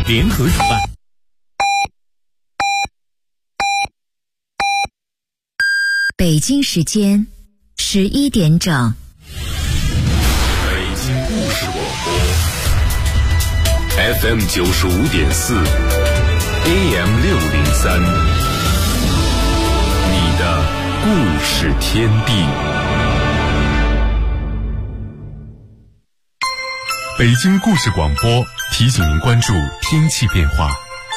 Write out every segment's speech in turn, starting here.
联合主办。 北京时间11点整。 北京故事广播 FM 95.4 AM 603，你的故事天地。北京故事广播提醒您关注天气变化。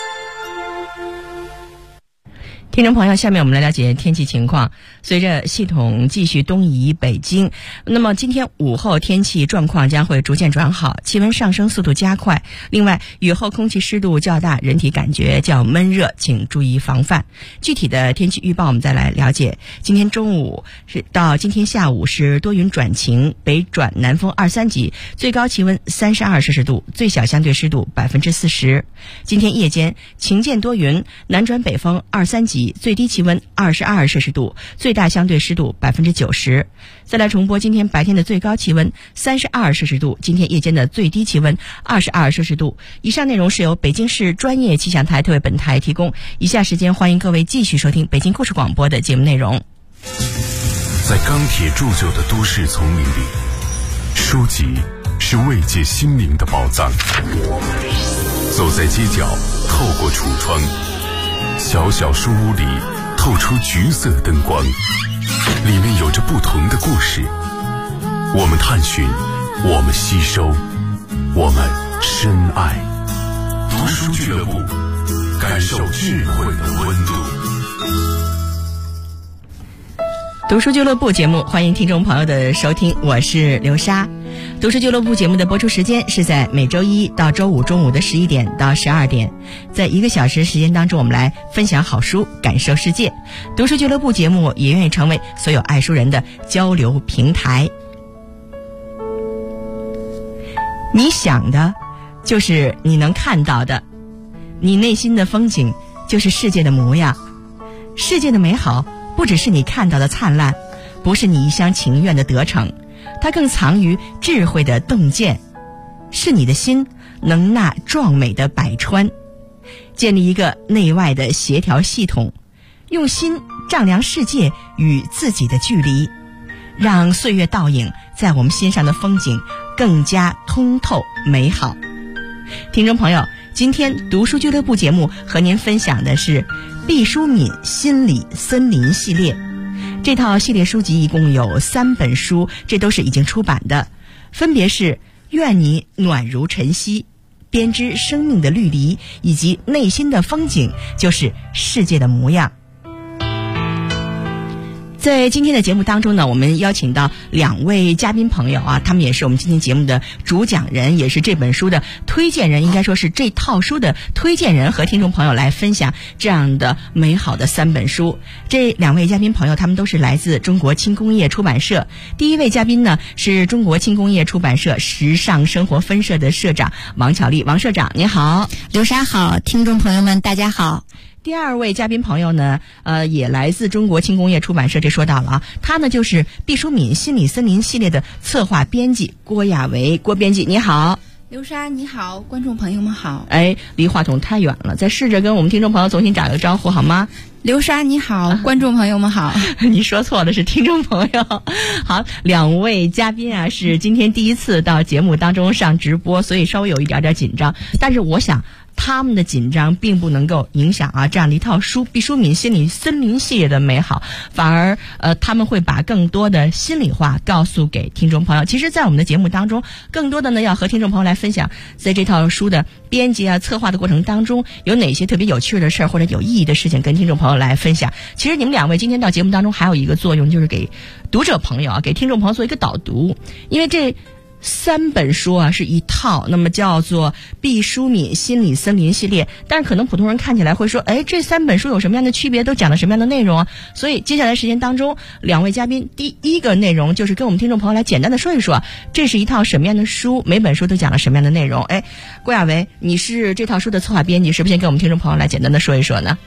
听众朋友，下面我们来了解天气情况。随着系统继续东移北京，那么今天午后天气状况将会逐渐转好，气温上升速度加快。另外，雨后空气湿度较大，人体感觉较闷热，请注意防范。具体的天气预报我们再来了解。今天中午到今天下午是多云转晴，北转南风2、3级，最高气温32摄氏度，最小相对湿度40%。今天夜间晴间多云，南转北风2、3级，最低气温22摄氏度，最大相对湿度90%。再来重播今天白天的最高气温32摄氏度，今天夜间的最低气温22摄氏度。以上内容是由北京市专业气象台特为本台提供。以下时间欢迎各位继续收听北京故事广播的节目内容。 在钢铁铸就的都市丛林里，书籍是慰藉心灵的宝藏。走在街角，透过橱窗，小小书屋里透出橘色灯光，里面有着不同的故事。我们探寻，我们吸收，我们深爱。读书俱乐部，感受智慧的温度。 读书俱乐部节目，欢迎听众朋友的收听，我是刘莎。读书俱乐部节目的播出时间是在每周一到周五中午的11点到12点，在1个小时时间当中，我们来分享好书，感受世界。读书俱乐部节目也愿意成为所有爱书人的交流平台。你想的就是你能看到的，你内心的风景就是世界的模样。世界的美好不只是你看到的灿烂，不是你一厢情愿的得逞，它更藏于智慧的洞见，是你的心能纳壮美的百川。建立一个内外的协调系统，用心丈量世界与自己的距离，让岁月倒影在我们心上的风景更加通透美好。听众朋友，今天读书俱乐部节目和您分享的是毕淑敏心理森林系列。这套系列书籍一共有3本书，这都是已经出版的，分别是愿你暖如晨曦、编织生命的绿篱，以及内心的风景就是世界的模样。在今天的节目当中呢，我们邀请到2位嘉宾朋友啊，他们也是我们今天节目的主讲人，也是这本书的推荐人，应该说是这套书的推荐人，和听众朋友来分享这样的美好的3本书。这2位嘉宾朋友他们都是来自中国轻工业出版社。第一位嘉宾呢是中国轻工业出版社时尚生活分社的社长王巧丽。王社长你好。 刘莎好，听众朋友们大家好。 第2位嘉宾朋友呢，也来自中国轻工业出版社，这说到了啊，他呢就是毕淑敏心理森林系列的策划编辑郭亚维。郭编辑你好。 刘莎你好，观众朋友们好。 哎，离话筒太远了，再试着跟我们听众朋友重新打个招呼好吗？ 刘莎你好，观众朋友们好。 你说错了，是听众朋友。好，2位嘉宾啊是今天第一次到节目当中上直播，所以稍微有一点点紧张，但是我想他们的紧张并不能够影响啊这样的一套书毕淑敏心理森林系列的美好，反而他们会把更多的心里话告诉给听众朋友。其实在我们的节目当中，更多的呢要和听众朋友来分享在这套书的编辑啊策划的过程当中有哪些特别有趣的事儿或者有意义的事情跟听众朋友来分享。其实你们2位今天到节目当中还有一个作用，就是给读者朋友啊给听众朋友做一个导读，因为这3本书啊是一套，那么叫做毕淑敏心理森林系列，但是可能普通人看起来会说，哎，这3本书有什么样的区别，都讲了什么样的内容啊？所以接下来时间当中，2位嘉宾第一个内容就是跟我们听众朋友来简单的说一说，这是一套什么样的书，每本书都讲了什么样的内容。哎，郭亚维，你是这套书的策划编辑，是不是先跟我们听众朋友来简单的说一说呢？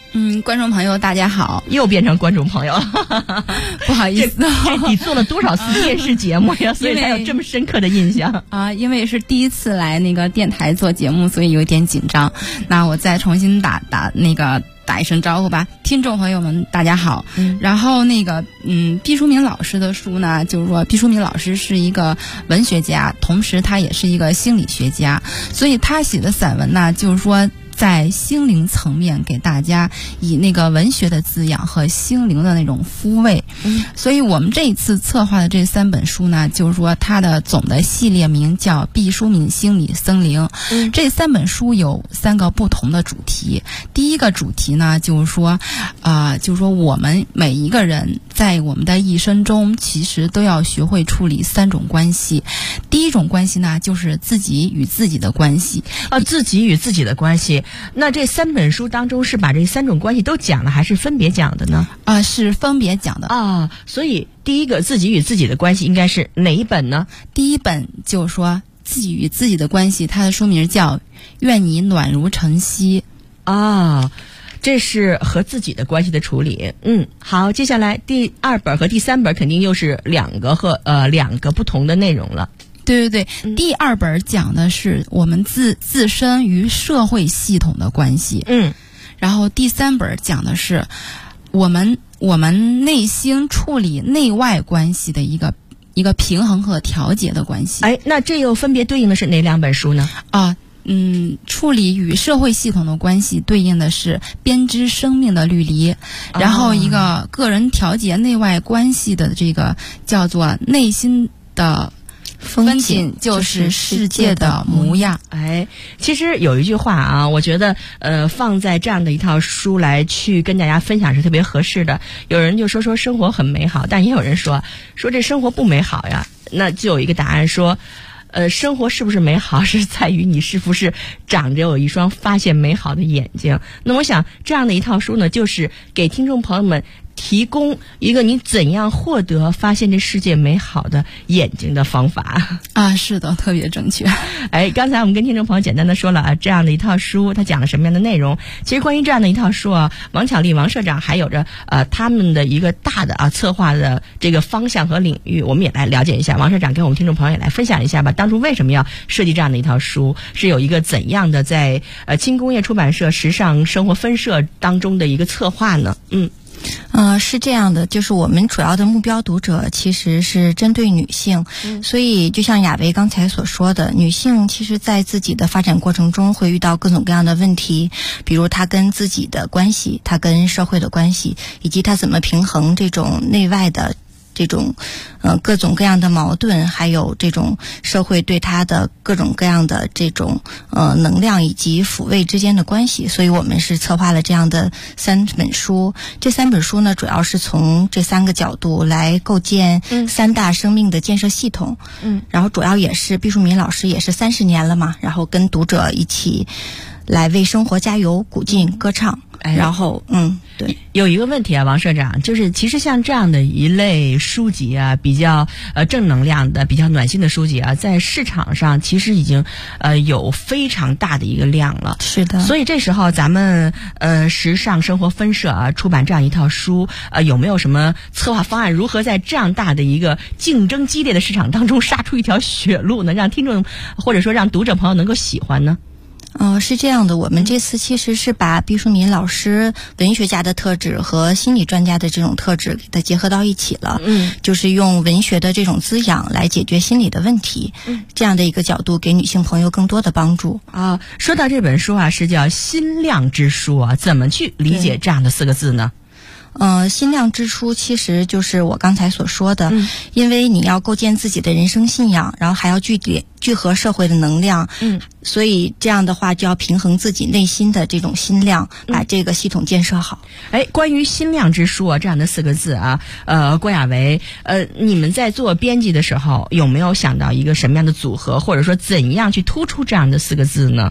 观众朋友大家好， 又变成观众朋友了， 不好意思， 你做了多少次电视节目呀？所以才有这么深刻的印象啊。因为是第一次来那个电台做节目，所以有点紧张。那我再重新打一声招呼吧，听众朋友们大家好。然后毕淑敏老师的书呢，就是说毕淑敏老师是一个文学家，同时他也是一个心理学家，所以他写的散文呢，就是说在心灵层面给大家以那个文学的滋养和心灵的那种抚慰。所以我们这一次策划的这3本书呢，就是说它的总的系列名叫毕淑敏心理森林。这3本书有3个不同的主题。第一个主题呢，就是说我们每一个人在我们的一生中其实都要学会处理3种关系。第一种关系呢，就是自己与自己的关系。 自己与自己的关系。那这3本书当中是把这3种关系都讲了，还是分别讲的呢？ 是分别讲的所以第一个自己与自己的关系应该是哪一本呢？ 第一本就是说自己与自己的关系，它的书名叫《愿你暖如晨曦》 这是和自己的关系的处理。好，接下来第2本和第3本肯定又是两个不同的内容了。 对，第2本讲的是我们自身与社会系统的关系。然后第3本讲的是我们内心处理内外关系的一个平衡和调节的关系。 那这又分别对应的是哪2本书呢？ 处理与社会系统的关系对应的是编织生命的律离，然后一个个人调节内外关系的这个叫做内心的风景就是世界的模样。 其实有一句话啊，我觉得放在这样的一套书来去跟大家分享是特别合适的。有人就说生活很美好，但也有人说这生活不美好呀。那就有一个答案说生活是不是美好是在于你是不是长着有一双发现美好的眼睛。那我想这样的一套书呢，就是给听众朋友们提供一个你怎样获得发现这世界美好的眼睛的方法是的，特别正确。 刚才我们跟听众朋友简单的说了这样的一套书它讲了什么样的内容。其实关于这样的一套书王巧丽王社长还有着他们的一个大的策划的这个方向和领域，我们也来了解一下。王社长跟我们听众朋友也来分享一下吧，当初为什么要设计这样的一套书，是有一个怎样的在轻工业出版社时尚生活分社当中的一个策划呢？ 是这样的，就是我们主要的目标读者其实是针对女性，所以就像雅薇刚才所说的，女性其实在自己的发展过程中会遇到各种各样的问题，比如她跟自己的关系，她跟社会的关系，以及她怎么平衡这种内外的这种各种各样的矛盾，还有这种社会对他的各种各样的这种能量以及抚慰之间的关系。所以我们是策划了这样的3本书。这3本书呢，主要是从这3个角度来构建3大生命的建设系统。然后主要也是毕淑敏老师也是30年了嘛，然后跟读者一起来为生活加油，鼓劲歌唱。然后对， 有一个问题王社长，就是其实像这样的一类书籍比较正能量的比较暖心的书籍在市场上其实已经有非常大的一个量了。 是的， 所以这时候咱们时尚生活分社出版这样一套书有没有什么策划方案，如何在这样大的一个竞争激烈的市场当中杀出一条血路呢，让听众或者说让读者朋友能够喜欢呢？ 是这样的，我们这次其实是把毕淑敏老师文学家的特质和心理专家的这种特质给它结合到一起了。就是用文学的这种滋养来解决心理的问题，这样的一个角度给女性朋友更多的帮助。 说到这本书是叫心量之书怎么去理解这样的4个字呢？ 心量之书其实就是我刚才所说的，因为你要构建自己的人生信仰，然后还要聚合社会的能量，所以这样的话就要平衡自己内心的这种心量，把这个系统建设好。 关于心量之书这样的4个字郭雅薇，你们在做编辑的时候有没有想到一个什么样的组合，或者说怎样去突出这样的4个字呢？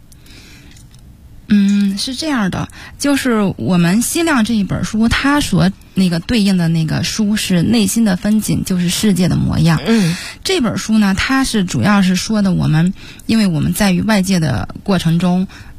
是这样的，就是我们心量这一本书，它所对应的那个书是内心的风景就是世界的模样。这本书呢，它是主要是说的因为我们在与外界的过程中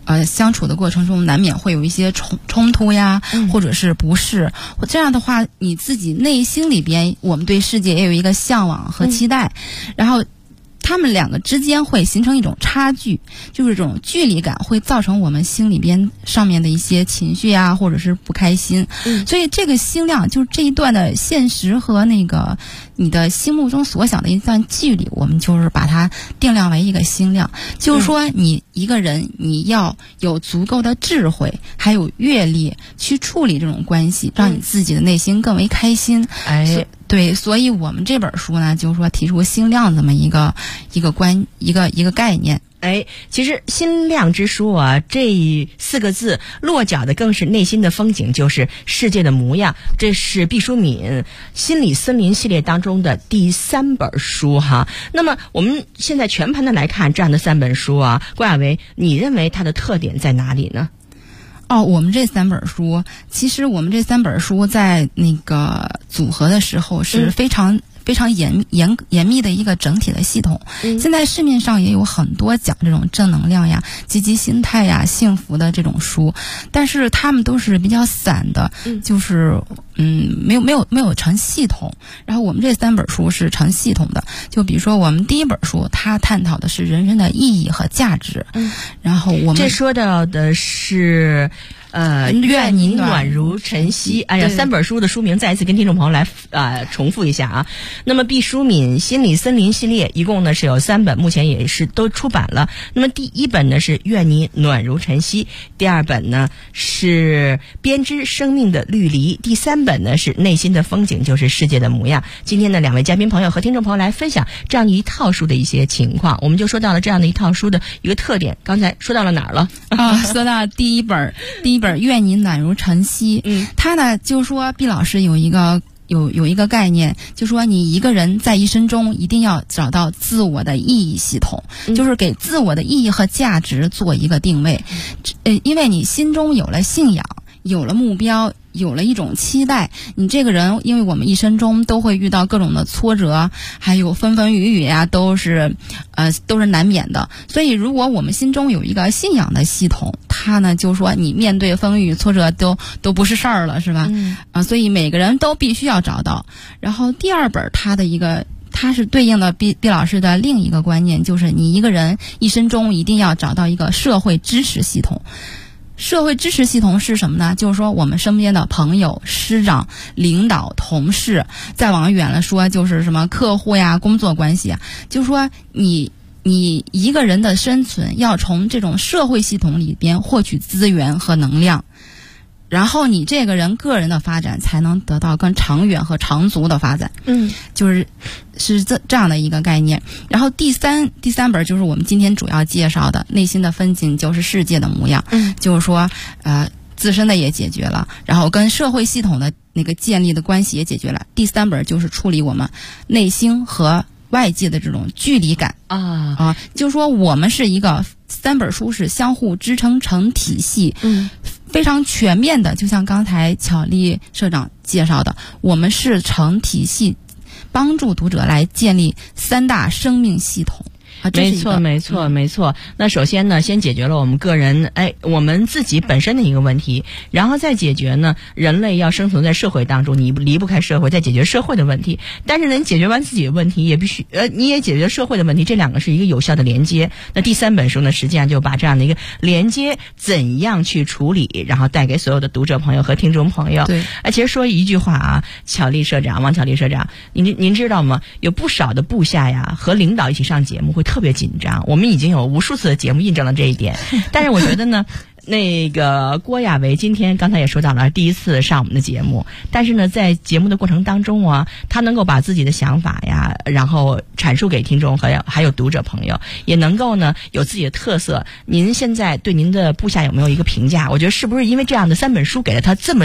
相处的过程中难免会有一些冲突呀，或者是不适，这样的话你自己内心里边我们对世界也有一个向往和期待，然后他们两个之间会形成一种差距，就是这种距离感会造成我们心里边上面的一些情绪啊，或者是不开心。所以这个心量，就是这一段的现实和那个你的心目中所想的一段距离，我们就是把它定量为一个心量。就是说你一个人你要有足够的智慧还有阅历去处理这种关系，让你自己的内心更为开心。对，所以我们这本书呢，就是说提出心量这么一个概念。 其实心量之书啊，这4个字落脚的更是内心的风景，就是世界的模样。这是毕淑敏心理森林系列当中的第3本书哈。那么我们现在全盘的来看这样的3本书啊，郭亚维，你认为它的特点在哪里呢？ 我们这3本书，其实我们这3本书在那个组合的时候是非常严密的一个整体的系统。现在市面上也有很多讲这种正能量呀、积极心态呀、幸福的这种书，但是他们都是比较散的，就是没有成系统。然后我们这3本书是成系统的，就比如说我们第1本书，它探讨的是人生的意义和价值。然后我们这说到的是愿你暖如晨曦。3本书的书名再一次跟听众朋友来重复一下啊。那么毕淑敏心理森林系列一共呢是有3本，目前也是都出版了。那么第1本呢是愿你暖如晨曦，第2本呢是编织生命的绿篱，第3本呢是内心的风景，就是世界的模样。今天呢2位嘉宾朋友和听众朋友来分享这样一套书的一些情况，我们就说到了这样的一套书的一个特点。刚才说到了哪儿了？ 说到第一本愿你暖如晨曦。他呢就说毕老师有一个概念，就说你一个人在一生中一定要找到自我的意义系统，就是给自我的意义和价值做一个定位。因为你心中有了信仰，有了目标，有了一种期待，你这个人，因为我们一生中都会遇到各种的挫折，还有风风雨雨呀，都是难免的。所以如果我们心中有一个信仰的系统，它呢就说你面对风雨挫折都不是事儿了，是吧？所以每个人都必须要找到。然后第2本它是对应的毕老师的另一个观念，就是你一个人一生中一定要找到一个社会支持系统。社会支持系统是什么呢？就是说我们身边的朋友、师长、领导、同事，再往远了说就是什么客户呀、工作关系啊，就是说你一个人的生存要从这种社会系统里边获取资源和能量，然后你这个人个人的发展才能得到更长远和长足的发展。是这样的一个概念。然后第三本就是我们今天主要介绍的内心的风景，就是世界的模样。就是说自身的也解决了，然后跟社会系统的那个建立的关系也解决了。第3本就是处理我们内心和外界的这种距离感就是说我们是一个3本书是相互支撑成体系，非常全面的，就像刚才巧丽社长介绍的，我们是成体系帮助读者来建立3大生命系统。 没错。那首先呢，先解决了我们个人我们自己本身的一个问题，然后再解决呢人类要生存在社会当中，你离不开社会，再解决社会的问题。但是你解决完自己的问题，也必须你也解决社会的问题，这2个是一个有效的连接。那第3本书呢，实际上就把这样的一个连接怎样去处理，然后带给所有的读者朋友和听众朋友。 对， 其实说一句话啊，王巧丽社长，您知道吗？有不少的部下呀和领导一起上节目会特别紧张，我们已经有无数次的节目印证了这一点。但是我觉得呢那个郭亚维今天刚才也说到了第1次上我们的节目，但是呢在节目的过程当中啊，他能够把自己的想法呀然后阐述给听众和还有读者朋友，也能够呢有自己的特色。您现在对您的部下有没有一个评价？我觉得是不是因为这样的3本书给了他这么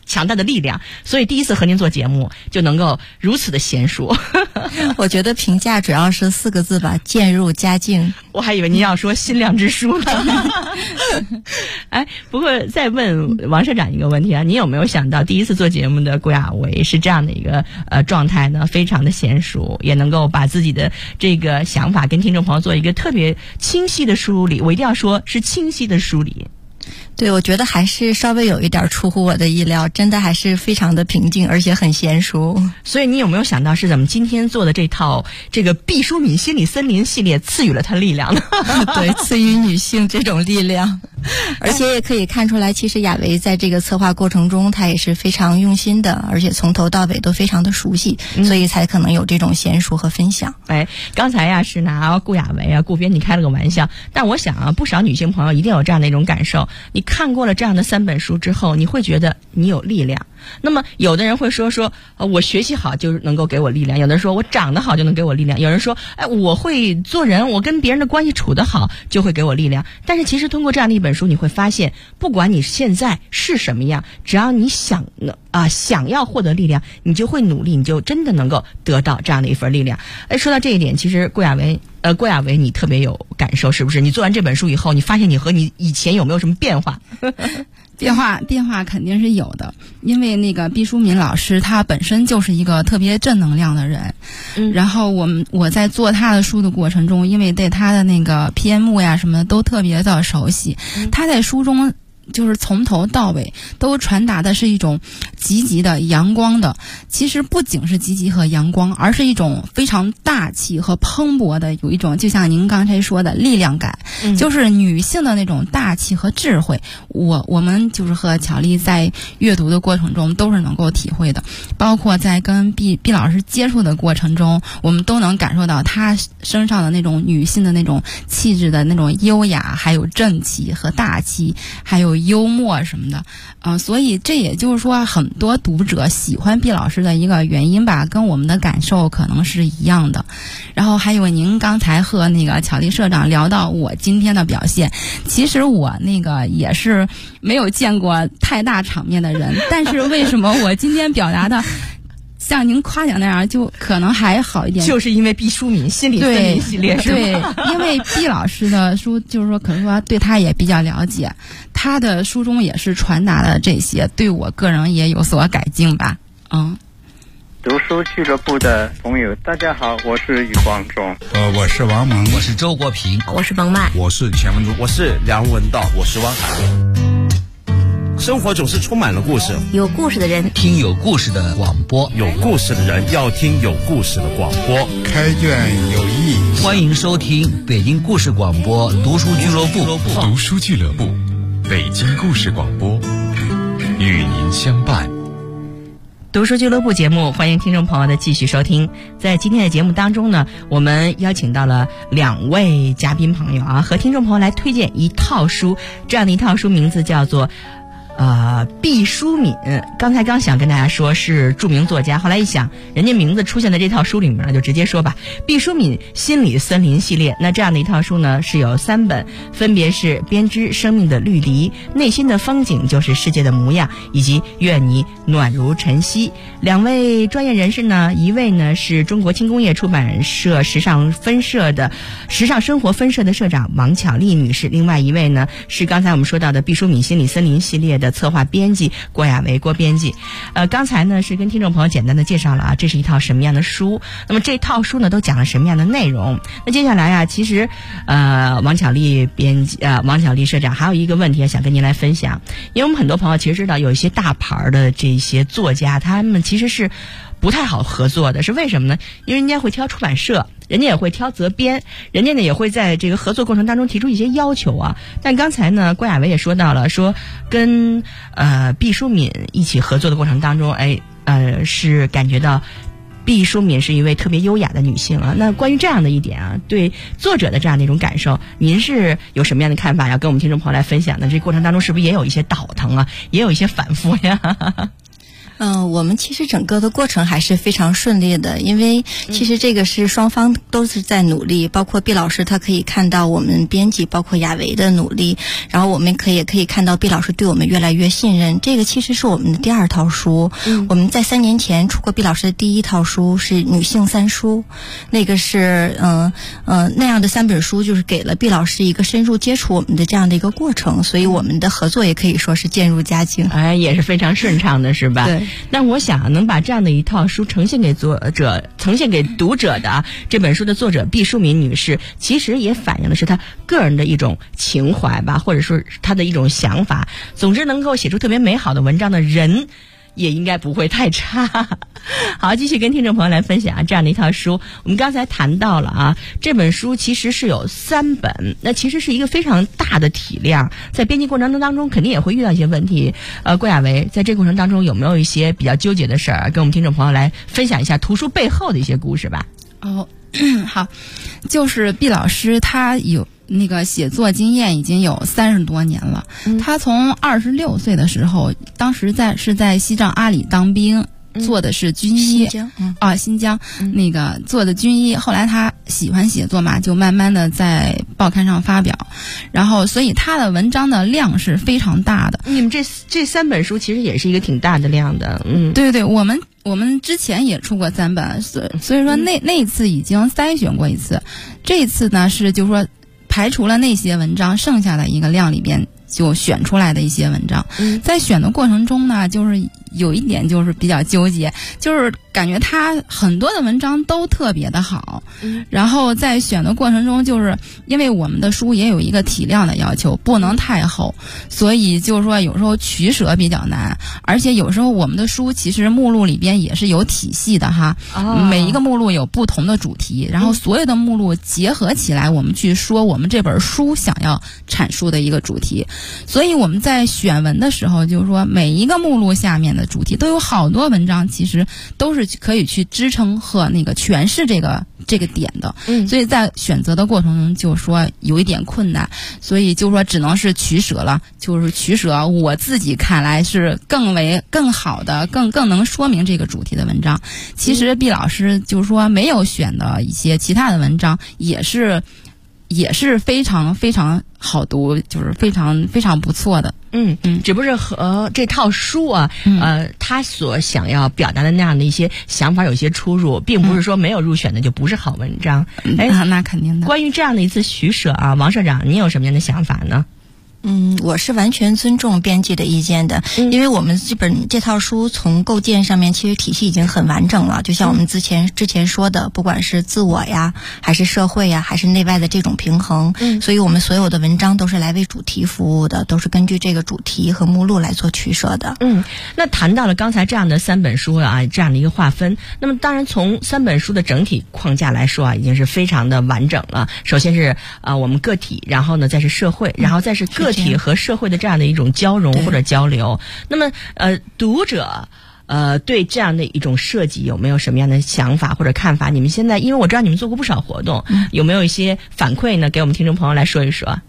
强大的力量，所以第一次和您做节目就能够如此的娴熟。 我觉得评价主要是4个字吧，渐入佳境。 我还以为您要说心量之书呢。哎，不过再问王社长一个问题啊，您有没有想到第一次做节目的顾亚维是这样的一个状态呢？非常的娴熟，也能够把自己的这个想法跟听众朋友做一个特别清晰的梳理，我一定要说是清晰的梳理。 对，我觉得还是稍微有一点出乎我的意料，真的还是非常的平静，而且很娴熟。 所以你有没有想到是咱们今天做的这套这个毕淑敏心理森林系列赐予了她力量呢？ 对，赐予女性这种力量。而且也可以看出来，其实亚维在这个策划过程中，她也是非常用心的，而且从头到尾都非常的熟悉，所以才可能有这种娴熟和分享。 哎，刚才呀是拿顾亚维啊顾编辑开了个玩笑，但我想啊，不少女性朋友一定有这样的一种感受，你看过了这样的3本书之后，你会觉得你有力量。那么有的人会说我学习好就能够给我力量，有的人说我长得好就能给我力量，有人说我会做人，我跟别人的关系处得好就会给我力量。但是其实通过这样的一本书，你会发现不管你现在是什么样，只要你想要获得力量，你就会努力，你就真的能够得到这样的一份力量。说到这一点，其实顾亚维你特别有感受，是不是？你做完这本书以后，你发现你和你以前有没有什么变化？ 变化肯定是有的，因为那个毕淑敏老师他本身就是一个特别正能量的人，然后我在做他的书的过程中，因为对他的那个篇目呀什么的都特别的熟悉，他在书中就是从头到尾都传达的是一种积极的阳光的，其实不仅是积极和阳光，而是一种非常大气和蓬勃的，有一种就像您刚才说的力量感，就是女性的那种大气和智慧。我们就是和巧丽在阅读的过程中都是能够体会的，包括在跟毕老师接触的过程中，我们都能感受到她身上的那种女性的那种气质的那种优雅，还有正气和大气，还有幽默什么的，所以这也就是说很多读者喜欢毕老师的一个原因吧，跟我们的感受可能是一样的。然后还有您刚才和那个巧丽社长聊到我今天的表现，其实我那个也是没有见过太大场面的人，但是为什么我今天表达的像您夸奖那样就可能还好一点， 就是因为毕淑敏心理森林系列是吧？ 对，因为毕老师的书就是说可能说对他也比较了解，他的书中也是传达了这些，对我个人也有所改进吧。 读书俱乐部的朋友大家好，我是余光中， 我是王蒙， 我是周国平， 我是冯曼， 我是钱文竹， 我是梁文道，我是汪涵。生活总是充满了故事， 有故事的人听有故事的广播， 有故事的人要听有故事的广播。 开卷有益， 欢迎收听北京故事广播读书俱乐部。 读书俱乐部，北京故事广播，与您相伴。 读书俱乐部节目，欢迎听众朋友的继续收听。在今天的节目当中呢，我们邀请到了2位嘉宾朋友啊，和听众朋友来推荐一套书。这样的一套书名字叫做毕淑敏。刚才想跟大家说是著名作家，后来一想人家名字出现在这套书里面了，就直接说吧，毕淑敏心理森林系列。那这样的一套书呢是有3本，分别是编织生命的绿篱，内心的风景就是世界的模样，以及愿你暖如晨曦。2位专业人士呢，一位呢是中国轻工业出版社时尚生活分社的社长王巧丽女士，另外一位呢是刚才我们说到的毕淑敏心理森林系列的策划编辑郭亚维郭编辑。刚才呢是跟听众朋友简单的介绍了这是一套什么样的书，那么这套书呢都讲了什么样的内容。那接下来其实王巧丽编辑王巧丽社长还有一个问题想跟您来分享，因为我们很多朋友其实知道有一些大牌的这些作家，他们其实是不太好合作的，是为什么呢？因为人家会挑出版社，人家也会挑责编，人家呢也会在这个合作过程当中提出一些要求啊。但刚才呢郭亚维也说到了，说跟毕淑敏一起合作的过程当中，是感觉到毕淑敏是一位特别优雅的女性啊。那关于这样的一点啊，对作者的这样的一种感受，您是有什么样的看法要跟我们听众朋友来分享呢？这过程当中是不是也有一些倒腾啊，也有一些反复呀？ 我们其实整个的过程还是非常顺利的，因为其实这个是双方都是在努力，包括毕老师他可以看到我们编辑包括雅维的努力，然后我们也可以看到毕老师对我们越来越信任。这个其实是我们的第2套书，我们在3年前出过毕老师的第1套书，是女性3书，那个是那样的3本书，就是给了毕老师一个深入接触我们的这样的一个过程，所以我们的合作也可以说是渐入佳境， 也是非常顺畅的，是吧？对。那我想能把这样的一套书呈现给读者的这本书的作者毕淑敏女士，其实也反映的是她个人的一种情怀吧，或者说她的一种想法。总之，能够写出特别美好的文章的人，也应该不会太差。好，继续跟听众朋友来分享这样的一套书。我们刚才谈到了这本书其实是有3本，那其实是一个非常大的体量，在编辑过程当中肯定也会遇到一些问题。郭雅维在这个过程当中有没有一些比较纠结的事儿，跟我们听众朋友来分享一下图书背后的一些故事吧？ 好，就是毕老师他有那个写作经验已经有30多年了。他从26岁的时候，当时是在西藏阿里当兵，做的是军医，新疆那个做的军医。后来他喜欢写作嘛，就慢慢的在报刊上发表，然后所以他的文章的量是非常大的。 你们这3本书其实也是一个挺大的量的。 对对，我们之前也出过3本，所以说那一次已经筛选过一次，这一次呢是就是说排除了那些文章，剩下的一个量里边就选出来的一些文章。在选的过程中呢，就是有一点就是比较纠结，就是感觉他很多的文章都特别的好，然后在选的过程中，就是因为我们的书也有一个体量的要求，不能太厚，所以就是说有时候取舍比较难，而且有时候我们的书其实目录里边也是有体系的哈，每一个目录有不同的主题，然后所有的目录结合起来，我们去说我们这本书想要阐述的一个主题。所以我们在选文的时候，就是说每一个目录下面的主题都有好多文章，其实都是可以去支撑和那个诠释这个点的。所以在选择的过程中，就是说有一点困难，所以就是说只能是取舍了，就是取舍我自己看来是更好的、更能说明这个主题的文章。其实毕老师就是说没有选的一些其他的文章，也是非常非常好读，就是非常非常不错的。 只不过和这套书他所想要表达的那样的一些想法有些出入，并不是说没有入选的就不是好文章。 那肯定的。 关于这样的一次取舍王社长，你有什么样的想法呢？ 我是完全尊重编辑的意见的，因为我们这套书从构建上面其实体系已经很完整了，就像我们之前说的，不管是自我呀，还是社会呀，还是内外的这种平衡，所以我们所有的文章都是来为主题服务的，都是根据这个主题和目录来做取舍的。 那谈到了刚才这样的3本书这样的一个划分，那么当然从3本书的整体框架来说已经是非常的完整了。首先是我们个体，然后呢再是社会，然后再是个体和社会的这样的一种交融或者交流。那么读者对这样的一种设计有没有什么样的想法或者看法？你们现在因为我知道你们做过不少活动，有没有一些反馈呢？给我们听众朋友来说一说。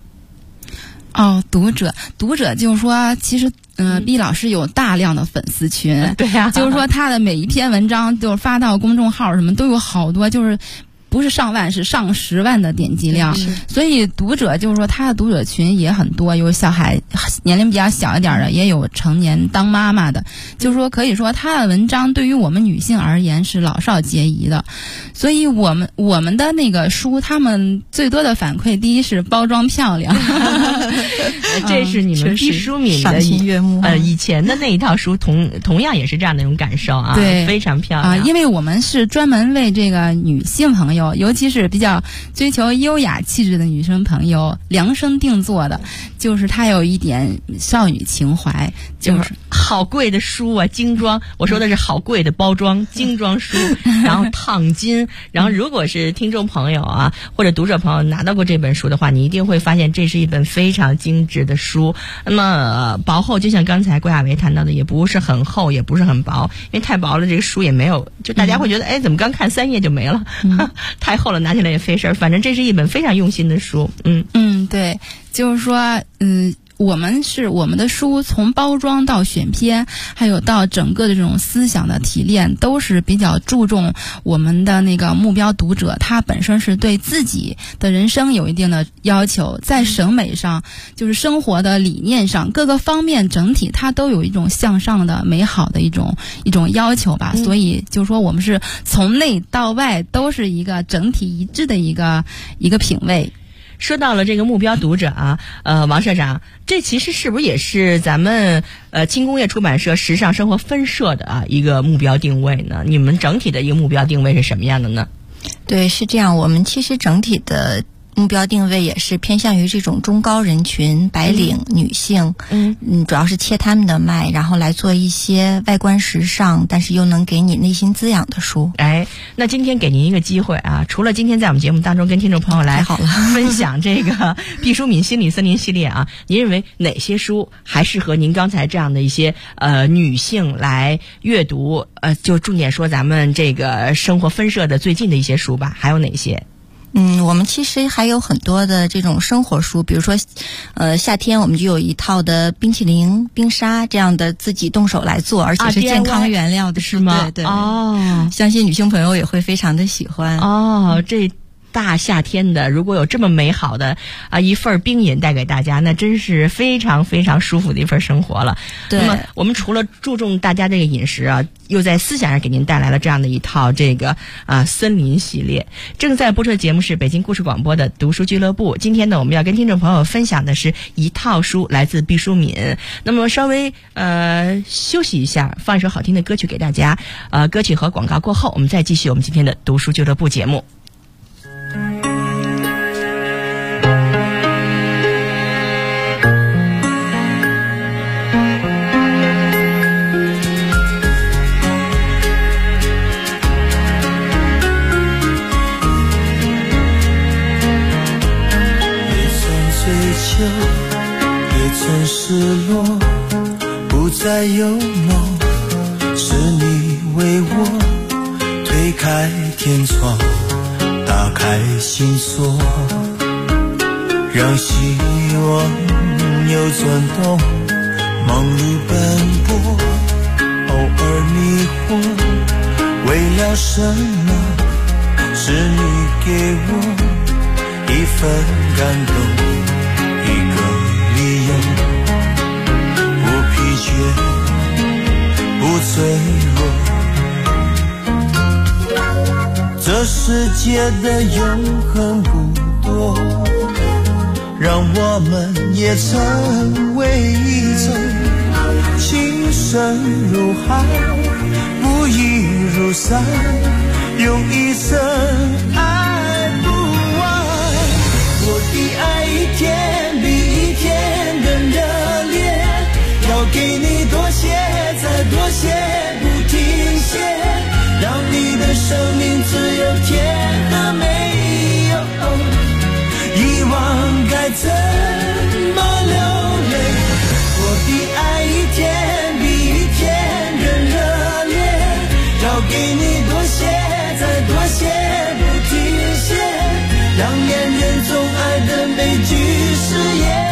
读者就是说，其实毕老师有大量的粉丝群， 对呀， 就是说他的每一篇文章就是发到公众号什么都有好多，就是不是上万，是上10万的点击量。所以读者就是说他的读者群也很多，有小孩年龄比较小一点的，也有成年当妈妈的，就是说可以说他的文章对于我们女性而言是老少皆宜的。所以我们的那个书，他们最多的反馈，第一是包装漂亮这是你们毕淑敏的以前的那一套书同样也是这样的一种感受对， 非常漂亮因为我们是专门为这个女性朋友，尤其是比较追求优雅气质的女生朋友量身定做的，就是它有一点少女情怀，就是好贵的书精装，我说的是好贵的包装精装书，然后烫金，然后如果是听众朋友或者读者朋友拿到过这本书的话，你一定会发现这是一本非常精致的书。那么薄厚，就像刚才郭亚维谈到的，也不是很厚，也不是很薄，因为太薄了这个书也没有，就大家会觉得怎么刚看3页就没了，太厚了拿起来也费事儿。反正这是一本非常用心的书。 对，就是说我们的书从包装到选篇，还有到整个的这种思想的提炼，都是比较注重我们的那个目标读者他本身是对自己的人生有一定的要求，在审美上就是生活的理念上各个方面整体它都有一种向上的美好的一种要求吧，所以就是说我们是从内到外都是一个整体一致的一个品味。 说到了这个目标读者啊，王社长，这其实是不是也是咱们轻工业出版社时尚生活分社的一个目标定位呢？你们整体的一个目标定位是什么样的呢？ 对，是这样，我们其实整体的目标定位也是偏向于这种中高人群、白领女性，主要是切他们的脉，然后来做一些外观时尚，但是又能给你内心滋养的书。 那今天给您一个机会啊，除了今天在我们节目当中跟听众朋友来分享这个毕淑敏心理森林系列啊，您认为哪些书还适合您刚才这样的一些女性来阅读？就重点说咱们这个生活分社的最近的一些书吧，还有哪些？ 我们其实还有很多的这种生活书，比如说，夏天我们就有一套的冰淇淋、冰沙这样的自己动手来做，而且是健康原料的， 是吗？ 对，相信女性朋友也会非常的喜欢。 这大夏天的，如果有这么美好的一份冰饮带给大家，那真是非常非常舒服的一份生活了。 对， 那么我们除了注重大家这个饮食啊，又在思想上给您带来了这样的一套这个森林系列。正在播出的节目是北京故事广播的读书俱乐部。今天呢，我们要跟听众朋友分享的是一套书，来自毕淑敏。那么稍微休息一下，放一首好听的歌曲给大家。歌曲和广告过后，我们再继续我们今天的读书俱乐部节目。 也曾失落，不再有梦，是你为我推开天窗，打开心锁，让希望又转动，忙碌奔波，偶尔迷惑，为了什么？是你给我一份感动，一个理由，不疲倦，不脆弱。这世界的永恒不多，让我们也成为一种情深如海，不移如山，用一生爱不完。我的爱一天比一天更热烈，要给你多些，再多些，不停歇，让你的生命只有甜和没有遗忘，该怎么流泪？我的爱一天比一天更热烈，要给你多些，再多些，不停歇，让恋人总爱的每句誓言，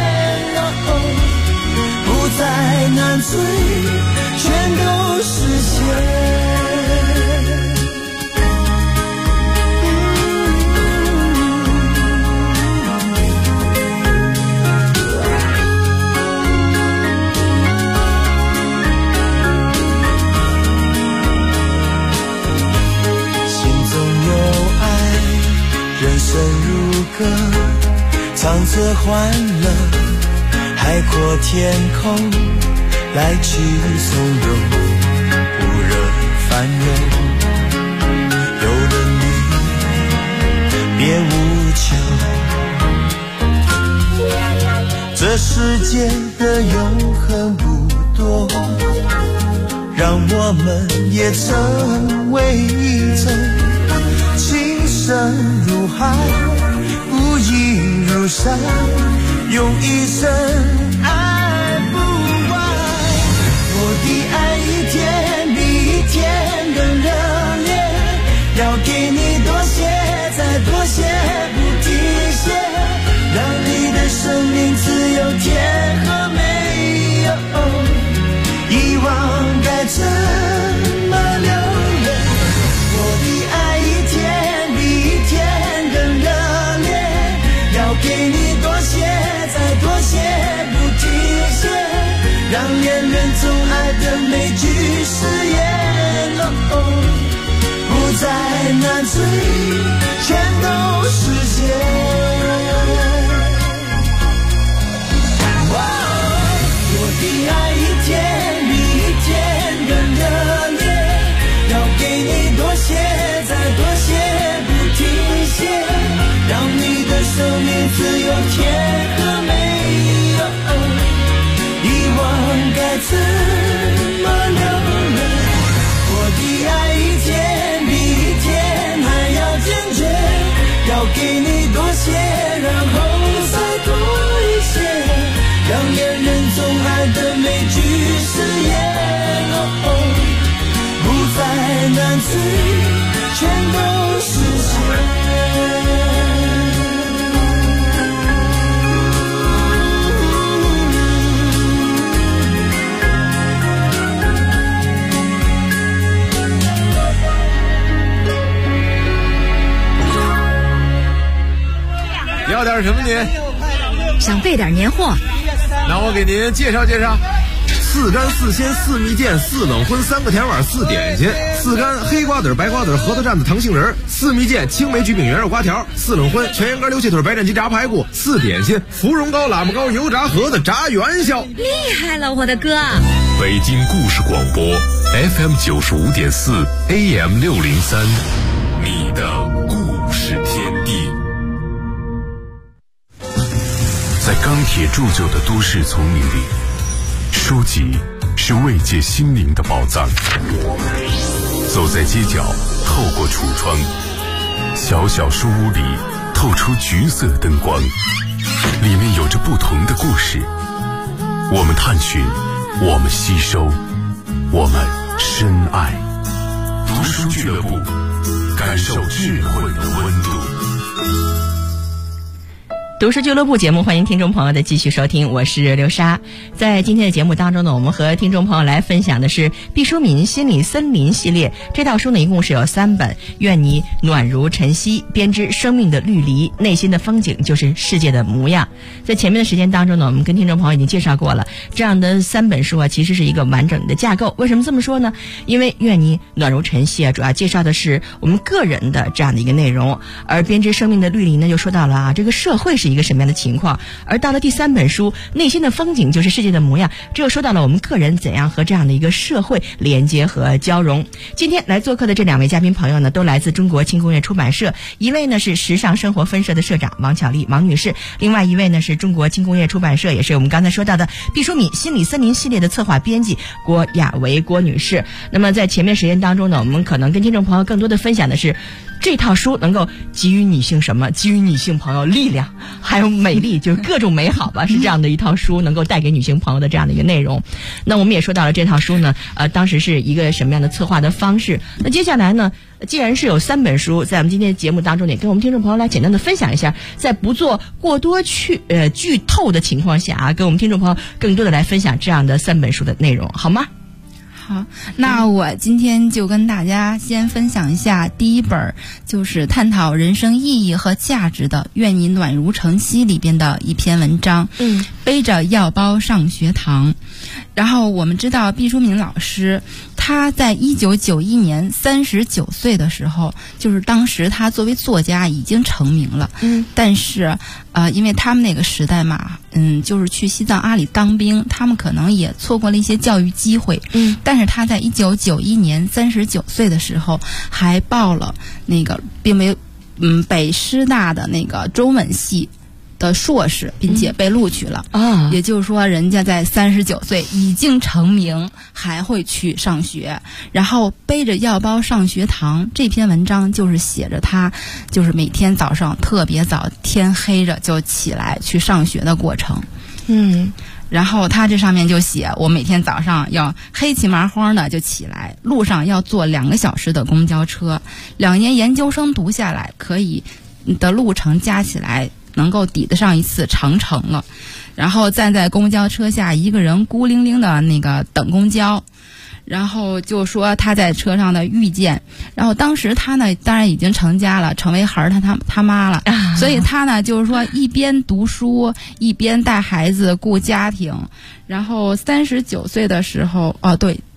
不再难追，全都实现。人生如歌，唱着欢乐，海阔天空，来去从容，不惹烦忧。有了你，别无求。这世界的永恒不多，让我们也成为一种情深如海，不移如山，用一生爱不完。我的爱一天比一天更热烈，要给你多些，再多些，不停歇，让你的生命只有甜和美句誓言，不再难追，全都实现。我的爱一天比一天更热烈，要给你多些，再多些，不停歇，让你的生命自有甜和美。遗忘该怎么流泪？我的爱一天比一天还要坚决，要给你多些，然后再多一些，让恋人总爱的美句誓言，不再难追，全都实现。 要点什么您？ 想备点年货， 那我给您介绍介绍。4干4鲜4蜜饯4冷荤3个甜碗4点心，4干黑瓜子白瓜子核桃蘸子糖杏仁，4蜜饯青梅焗饼圆肉瓜条，4冷荤全羊肝溜切腿白斩鸡炸排骨，4点心芙蓉糕喇嘛糕油炸盒子炸元宵。 厉害了我的哥！ 北京故事广播 FM 95.4 AM 603，你的故事天地。在钢铁铸就的都市丛林里，书籍是慰藉心灵的宝藏。走在街角，透过橱窗，小小书屋里透出橘色灯光，里面有着不同的故事。我们探寻，我们吸收，我们深爱。读书俱乐部，感受智慧的温度。 读书俱乐部节目，欢迎听众朋友的继续收听，我是刘莎。在今天的节目当中呢，我们和听众朋友来分享的是毕淑敏心理森林系列。这套书呢一共是有3本，愿你暖如晨曦，编织生命的绿篱，内心的风景就是世界的模样。在前面的时间当中呢，我们跟听众朋友已经介绍过了，这样的3本书啊，其实是一个完整的架构。为什么这么说呢？因为愿你暖如晨曦啊，主要介绍的是我们个人的这样的一个内容，而编织生命的绿篱呢，就说到了啊，这个社会是一个什么样的情况。而到了第3本书，内心的风景就是世界的模样，这又说到了我们个人怎样和这样的一个社会连接和交融。今天来做客的这2位嘉宾朋友呢，都来自中国轻工业出版社，一位呢是时尚生活分社的社长王巧丽王女士，另外一位呢是中国轻工业出版社，也是我们刚才说到的毕淑敏心理森林系列的策划编辑郭雅维郭女士。那么在前面时间当中呢，我们可能跟听众朋友更多的分享的是这套书能够给予女性什么？给予女性朋友力量，还有美丽，就是各种美好吧，是这样的一套书能够带给女性朋友的这样的一个内容。那我们也说到了这套书呢，当时是一个什么样的策划的方式。那接下来呢，既然是有3本书，在我们今天的节目当中也跟我们听众朋友来简单的分享一下，在不做过多剧透的情况下啊，跟我们听众朋友更多的来分享这样的3本书的内容，好吗？ 好，那我今天就跟大家先分享一下第1本，就是探讨人生意义和价值的《愿你暖如晨曦》里边的一篇文章。背着药包上学堂。然后我们知道毕淑敏老师，他在1991年39岁的时候，就是当时他作为作家已经成名了。但是因为他们那个时代嘛，就是去西藏阿里当兵，他们可能也错过了一些教育机会。但是他在1991年39岁的时候，还报了那个并没北师大的那个中文系的硕士，并且被录取了。也就是说，人家在39岁已经成名，还会去上学。然后背着药包上学堂，这篇文章就是写着他就是每天早上特别早，天黑着就起来去上学的过程。然后他这上面就写，我每天早上要黑漆麻花的就起来，路上要坐2个小时的公交车，2年研究生读下来，可以的路程加起来能够抵得上一次长城了。然后站在公交车下，一个人孤零零的那个等公交。然后就说他在车上的遇见，然后当时他呢当然已经成家了，成为孩儿他妈了，所以他呢就是说一边读书一边带孩子顾家庭。然后39岁的时候，对，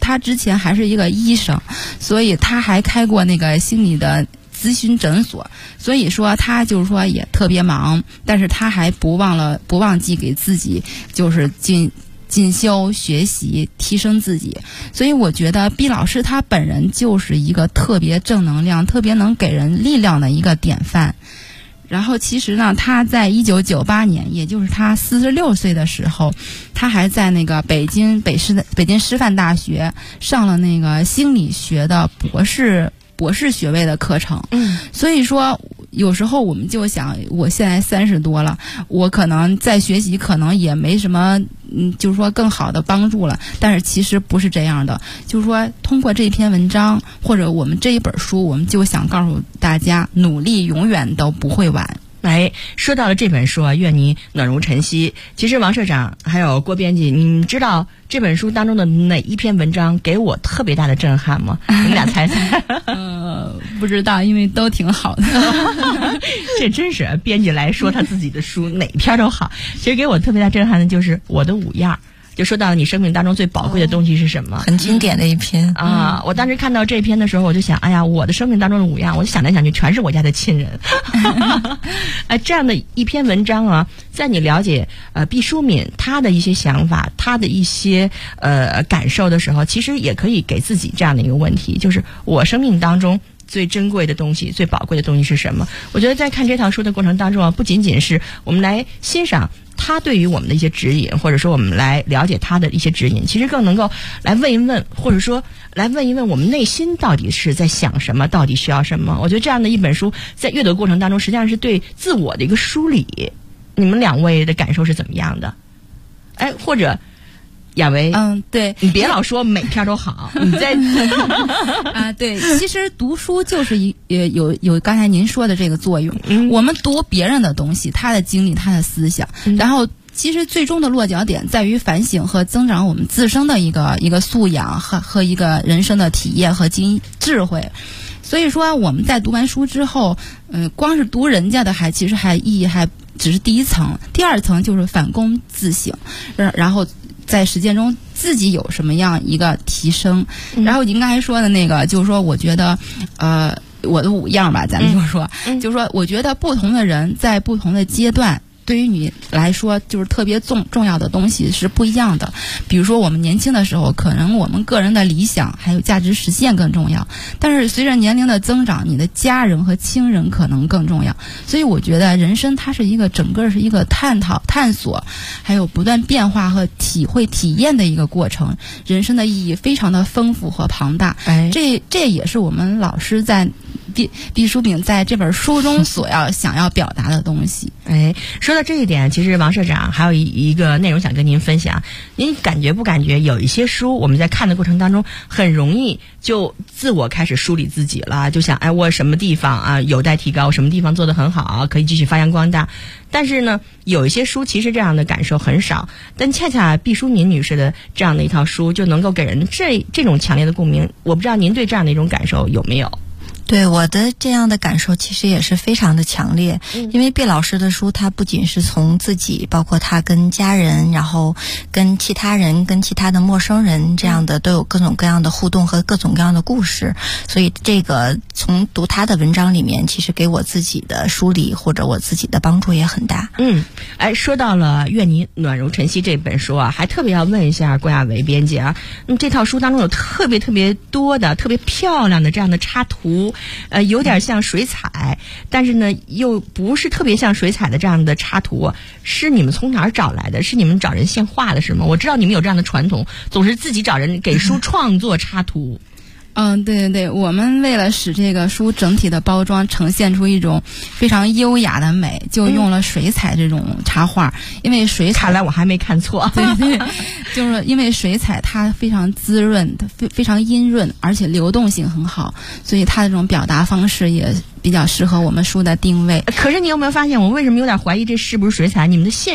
他之前还是一个医生，所以他还开过那个心理的咨询诊所，所以说他就是说也特别忙，但是他还不忘记给自己就是进修学习提升自己。所以我觉得毕老师他本人就是一个特别正能量特别能给人力量的一个典范。然后其实呢，他在1998年，也就是他46岁的时候，他还在那个北京师范大学上了那个心理学的博士学位的课程。所以说有时候我们就想，我现在30多了，我可能在学习可能也没什么就是说更好的帮助了，但是其实不是这样的，就是说通过这篇文章或者我们这一本书，我们就想告诉大家，努力永远都不会晚。 说到了这本书啊，愿你暖如晨曦。其实王社长还有郭编辑，你们知道这本书当中的哪一篇文章给我特别大的震撼吗？你们俩猜猜。 不知道，因为都挺好的。 这真是编辑来说他自己的书哪篇都好。其实给我特别大震撼的就是我的5样。就说到你生命当中最宝贵的东西是什么？ 很经典的一篇啊！我当时看到这篇的时候，我就想，哎呀，我的生命当中的5样，我就想来想去，全是我家的亲人。这样的一篇文章啊，在你了解毕淑敏她的一些想法，她的一些感受的时候，其实也可以给自己这样的一个问题，就是我生命当中最珍贵的东西、最宝贵的东西是什么？我觉得在看这套书的过程当中啊，不仅仅是我们来欣赏他对于我们的一些指引，或者说我们来了解他的一些指引，其实更能够来问一问，或者说来问一问我们内心到底是在想什么，到底需要什么。我觉得这样的一本书在阅读过程当中实际上是对自我的一个梳理。你们2位的感受是怎么样的？或者亚维， 对， 你别老说每篇都好，你在对，其实读书就是有刚才您说的这个作用。我们读别人的东西，他的经历，他的思想，然后其实最终的落脚点在于反省和增长我们自身的一个素养和一个人生的体验和智慧。所以说我们在读完书之后，光是读人家的其实意义还只是第一层，第二层就是反躬自省，然后在实践中自己有什么样一个提升。然后您刚才说的那个，就是说我觉得我的5样吧，咱们就说，就是说我觉得不同的人在不同的阶段，对于你来说就是特别重要的东西是不一样的。比如说我们年轻的时候，可能我们个人的理想还有价值实现更重要，但是随着年龄的增长，你的家人和亲人可能更重要。所以我觉得人生它是整个是一个探索还有不断变化和体验的一个过程，人生的意义非常的丰富和庞大。这也是我们老师在毕淑敏在这本书中想要表达的东西。 说到这一点，其实王社长还有一个内容想跟您分享。您感觉不感觉有一些书我们在看的过程当中很容易就自我开始梳理自己了，就想我什么地方有待提高，什么地方做得很好，可以继续发扬光大。但是呢，有一些书其实这样的感受很少，但恰恰毕淑敏女士的这样的一套书就能够给人这种强烈的共鸣。我不知道您对这样的一种感受有没有？ 对，我的这样的感受其实也是非常的强烈。因为毕老师的书，他不仅是从自己，包括他跟家人，然后跟其他人，跟其他的陌生人，这样的都有各种各样的互动和各种各样的故事。所以这个从读他的文章里面，其实给我自己的梳理或者我自己的帮助也很大。 说到了《愿你暖如晨曦》这本书啊，还特别要问一下郭亚维编辑啊，这套书当中有特别多的特别漂亮的这样的插图。有点像水彩，但是呢又不是特别像水彩的这样的插图，是你们从哪儿找来的？是你们找人现画的是吗？我知道你们有这样的传统，总是自己找人给书创作插图。 对，我们为了使这个书整体的包装呈现出一种非常优雅的美，就用了水彩这种插画。因为水彩， 看来我还没看错。 对，就是因为水彩它非常滋润，非常阴润，而且流动性很好，所以它这种表达方式也比较适合我们书的定位。 可是你有没有发现，我为什么有点怀疑这是不是水彩？你们的线